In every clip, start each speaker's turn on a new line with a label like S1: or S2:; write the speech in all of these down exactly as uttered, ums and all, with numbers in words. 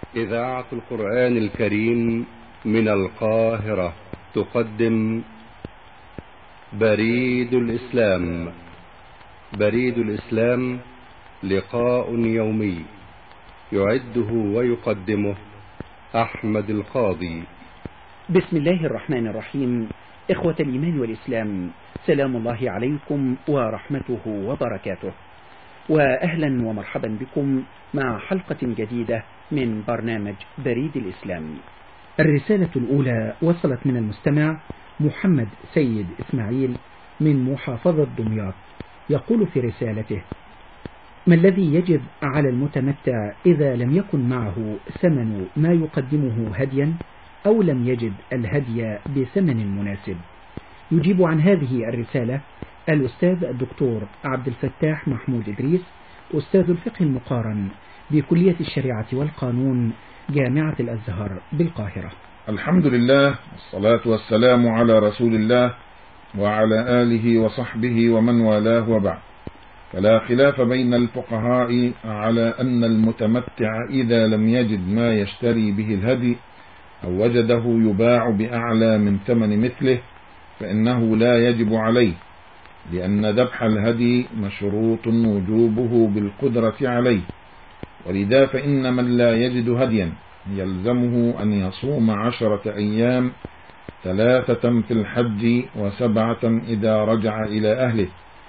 S1: إذاعة القرآن الكريم من القاهرة تقدم بريد الإسلام. بريد الإسلام لقاء يومي يعده ويقدمه أحمد القاضي.
S2: بسم الله الرحمن الرحيم. إخوة الإيمان والإسلام، سلام الله عليكم ورحمته وبركاته، وأهلا ومرحبا بكم مع حلقة جديدة من برنامج بريد الإسلام. الرسالة الأولى وصلت من المستمع محمد سيد إسماعيل من محافظة دمياط، يقول في رسالته: ما الذي يجب على المتمتع إذا لم يكن معه ثمن ما يقدمه هديا أو لم يجد الهدي بثمن مناسب؟ يجيب عن هذه الرسالة الأستاذ الدكتور عبد الفتاح محمود إدريس، أستاذ الفقه المقارن بكلية الشريعة والقانون جامعة الأزهر بالقاهرة.
S3: الحمد لله والصلاة والسلام على رسول الله وعلى آله وصحبه ومن والاه، وبعد. فلا خلاف بين الفقهاء على أن المتمتع إذا لم يجد ما يشتري به الهدي أو وجده يباع بأعلى من ثمن مثله فإنه لا يجب عليه، لأن ذبح الهدي مشروط وجوبه بالقدرة عليه، ولذا فإن من لا يجد هديا يلزمه أن يصوم عشرة أيام، ثلاثة في الحج وسبعة إذا رجع إلى أهله،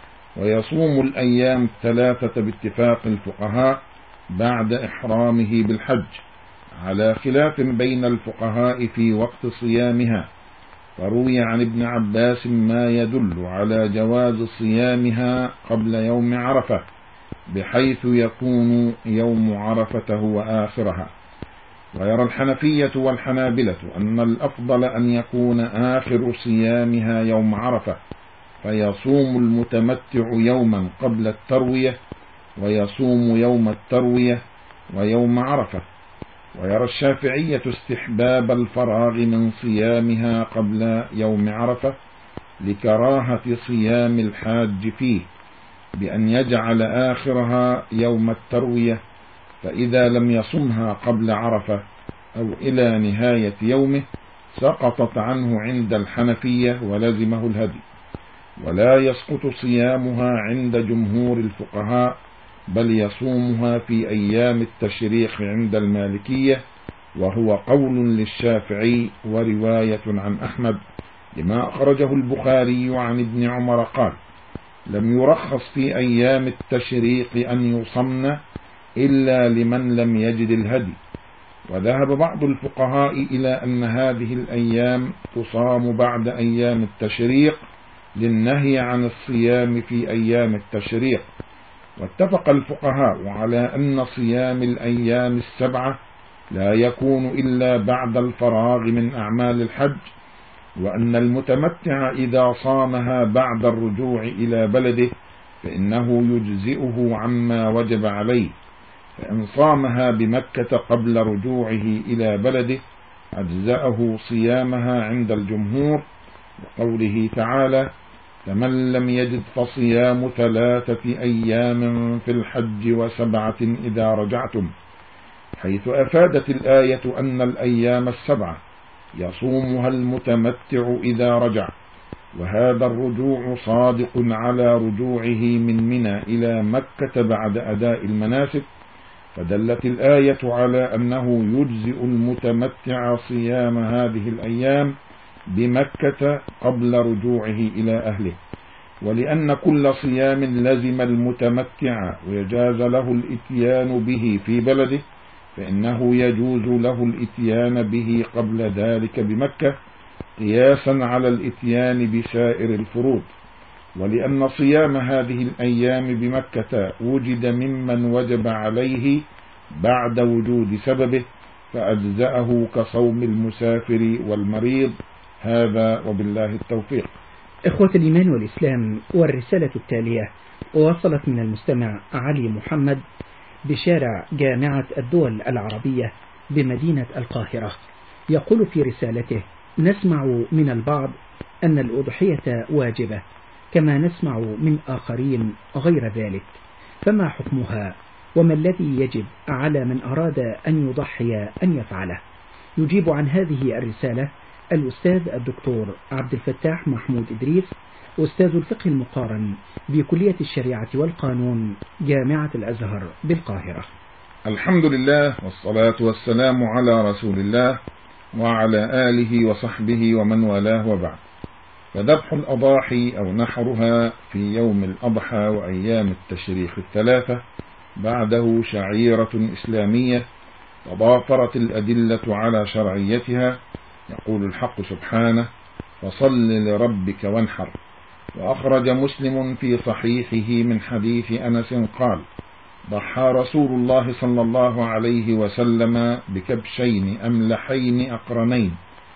S3: ويصوم الأيام الثلاثة باتفاق الفقهاء بعد إحرامه بالحج، على خلاف بين الفقهاء في وقت صيامها. فروي عن ابن عباس ما يدل على جواز صيامها قبل يوم عرفة، بحيث يكون يوم عرفة هو آخرها. ويرى الحنفية والحنابلة أن الأفضل أن يكون آخر صيامها يوم عرفة، فيصوم المتمتع يوما قبل التروية ويصوم يوم التروية ويوم عرفة. ويرى الشافعية استحباب الفراغ من صيامها قبل يوم عرفة لكراهة صيام الحاج فيه، بأن يجعل آخرها يوم التروية، فإذا لم يصمها قبل عرفة أو إلى نهاية يومه سقطت عنه عند الحنفية ولزمه الهدي. ولا يسقط صيامها عند جمهور الفقهاء، بل يصومها في أيام التشريق عند المالكية، وهو قول للشافعي ورواية عن أحمد، لما أخرجه البخاري عن ابن عمر قال: لم يرخص في أيام التشريق أن يصمن إلا لمن لم يجد الهدي. وذهب بعض الفقهاء إلى أن هذه الأيام تصام بعد أيام التشريق للنهي عن الصيام في أيام التشريق. واتفق الفقهاء على أن صيام الأيام السبعة لا يكون إلا بعد الفراغ من أعمال الحج، وأن المتمتع إذا صامها بعد الرجوع إلى بلده فإنه يجزئه عما وجب عليه، فإن صامها بمكة قبل رجوعه إلى بلده أجزأه صيامها عند الجمهور، وقوله تعالى: فمن لم يجد فصيام ثلاثة أيام في الحج وسبعة إذا رجعتم، حيث أفادت الآية أن الأيام السبعة يصومها المتمتع إذا رجع، وهذا الرجوع صادق على رجوعه من منى إلى مكة بعد أداء المناسك، فدلت الآية على أنه يجزئ المتمتع صيام هذه الأيام بمكة قبل رجوعه إلى أهله. ولأن كل صيام لزم المتمتع ويجاز له الإتيان به في بلده، فإنه يجوز له الإتيان به قبل ذلك بمكة، قياسا على الإتيان بسائر الفروض. ولأن صيام هذه الأيام بمكة وجد ممن وجب عليه بعد وجود سببه، فأجزأه كصوم المسافر والمريض. هذا وبالله التوفيق.
S2: إخوة الإيمان والإسلام، والرسالة التالية وصلت من المستمع علي محمد بشارع جامعة الدول العربية بمدينة القاهرة، يقول في رسالته: نسمع من البعض أن الأضحية واجبة، كما نسمع من آخرين غير ذلك، فما حكمها؟ وما الذي يجب على من أراد أن يضحي أن يفعله؟ يجيب عن هذه الرسالة الأستاذ الدكتور عبد الفتاح محمود إدريس، أستاذ الفقه المقارن بكلية الشريعة والقانون جامعة الأزهر بالقاهرة.
S3: الحمد لله والصلاة والسلام على رسول الله وعلى آله وصحبه ومن والاه وبعد. فذبح الأضاحي أو نحرها في يوم الأضحى وأيام التشريق الثلاثة بعده شعيرة إسلامية تضافرت الأدلة على شرعيتها. يقول الحق سبحانه: فصل لربك وانحر. وأخرج مسلم في صحيحه من حديث أنس قال: ضحى رسول الله صلى الله عليه وسلم بكبشين أملحين أقرنين،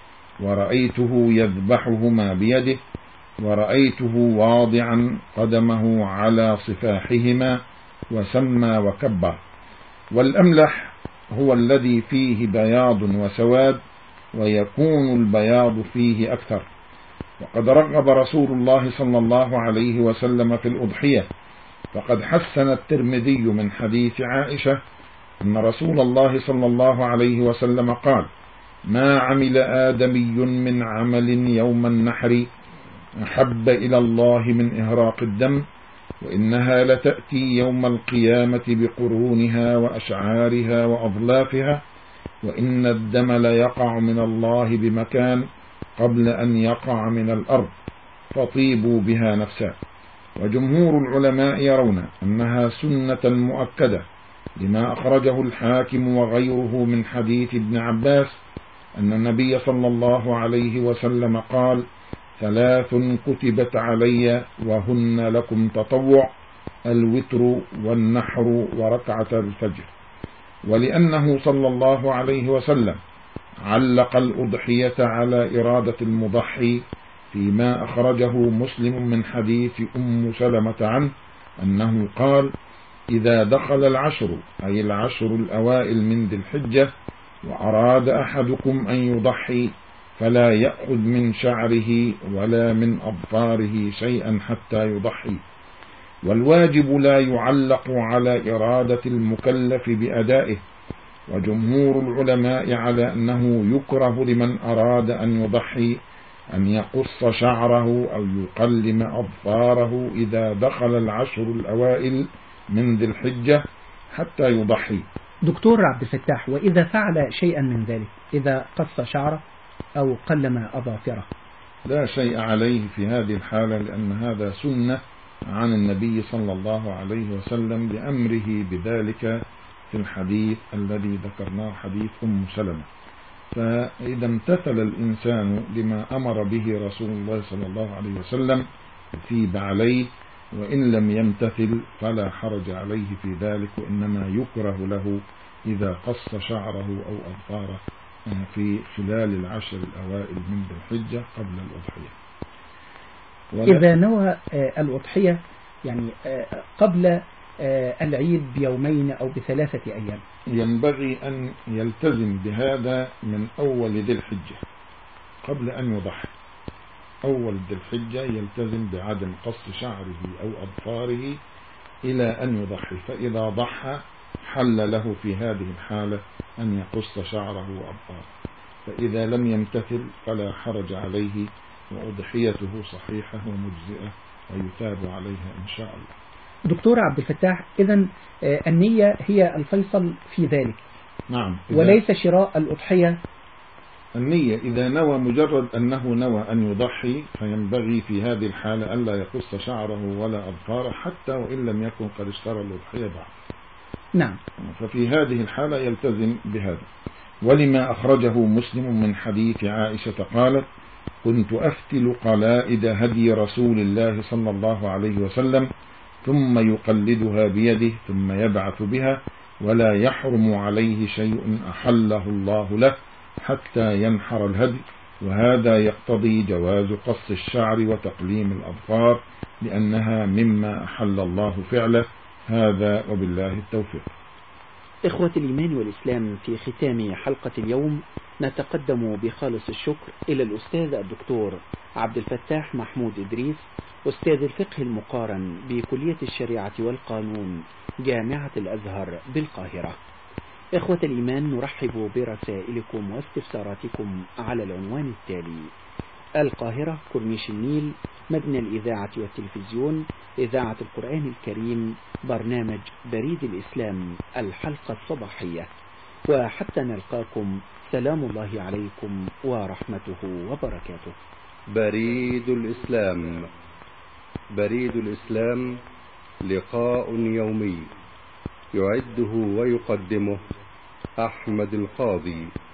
S3: ورأيته يذبحهما بيده، ورأيته واضعا قدمه على صفاحهما وسمى وكبر. والأملح هو الذي فيه بياض وسواد، ويكون البياض فيه أكثر. وقد رغب رسول الله صلى الله عليه وسلم في الأضحية، فقد حسن الترمذي من حديث عائشة أن رسول الله صلى الله عليه وسلم قال: ما عمل آدمي من عمل يوم النحر أحب إلى الله من إهراق الدم، وإنها لتأتي يوم القيامة بقرونها وأشعارها وأظلافها، وإن الدم ليقع من الله بمكان قبل أن يقع من الأرض، فطيبوا بها نفسا. وجمهور العلماء يرون أنها سنة مؤكدة، لما أخرجه الحاكم وغيره من حديث ابن عباس أن النبي صلى الله عليه وسلم قال: ثلاث كتبت علي وهن لكم تطوع: الوتر والنحر وركعة الفجر. ولأنه صلى الله عليه وسلم علق الأضحية على إرادة المضحي، فيما أخرجه مسلم من حديث أم سلمة عنه أنه قال: إذا دخل العشر أي العشر الأوائل من ذي الحجة وأراد أحدكم أن يضحي فلا يأخذ من شعره ولا من أظفاره شيئا حتى يضحي. والواجب لا يعلق على إرادة المكلف بأدائه. وجمهور العلماء على أنه يكره لمن أراد أن يضحي أن يقص شعره أو يقلم أظفاره إذا دخل العشر الأوائل من ذي الحجة حتى يضحي.
S2: دكتور عبد الفتاح، وإذا فعل شيئا من ذلك، إذا قص شعره أو قلم أظافره؟
S3: لا شيء عليه في هذه الحالة، لأن هذا سنة عن النبي صلى الله عليه وسلم بأمره بذلك في الحديث الذي ذكرناه، حديث أم سلمة. فإذا امتثل الإنسان لما أمر به رسول الله صلى الله عليه وسلم يثيب عليه، وإن لم يمتثل فلا حرج عليه في ذلك، وإنما يكره له إذا قص شعره أو أظفاره في خلال العشر الأوائل من ذي الحجة قبل الأضحية.
S2: إذا نوى الأضحية يعني قبل العيد بيومين أو بثلاثة أيام،
S3: ينبغي أن يلتزم بهذا من أول ذي الحجة قبل أن يضحي. أول ذي الحجة يلتزم بعدم قص شعره أو أظفاره إلى أن يضحي، فإذا ضحى حل له في هذه الحالة أن يقص شعره وأظفاره، فإذا لم يمتثل فلا حرج عليه، وأضحيته صحيحة ومجزئة ويثاب عليها إن شاء الله.
S2: دكتور عبد الفتاح، إذن النية هي الفيصل في ذلك؟
S3: نعم،
S2: وليس شراء الأضحية.
S3: النية إذا نوى مجرد أنه نوى أن يضحي فينبغي في هذه الحالة ألا يقص شعره ولا أظفاره، حتى وإن لم يكن قد اشترى الأضحية بعد.
S2: نعم.
S3: ففي هذه الحالة يلتزم بهذا. ولما أخرجه مسلم من حديث عائشة قالت: كنت أفتل قلائد هدي رسول الله صلى الله عليه وسلم، ثم يقلدها بيده ثم يبعث بها، ولا يحرم عليه شيء أحله الله له حتى ينحر الهدي. وهذا يقتضي جواز قص الشعر وتقليم الأظفار، لأنها مما أحل الله فعله. هذا وبالله التوفيق.
S2: إخوة الإيمان والإسلام، في ختام حلقة اليوم نتقدم بخالص الشكر إلى الأستاذ الدكتور عبد الفتاح محمود إدريس، أستاذ الفقه المقارن بكلية الشريعة والقانون جامعة الأزهر بالقاهرة. إخوة الإيمان، نرحب برسائلكم واستفساراتكم على العنوان التالي: القاهرة، كورنيش النيل، مبنى الإذاعة والتلفزيون، إذاعة القرآن الكريم، برنامج بريد الإسلام، الحلقة الصباحية. وحتى نلقاكم، سلام الله عليكم ورحمته وبركاته.
S1: بريد الإسلام. بريد الإسلام لقاء يومي يعده ويقدمه أحمد القاضي.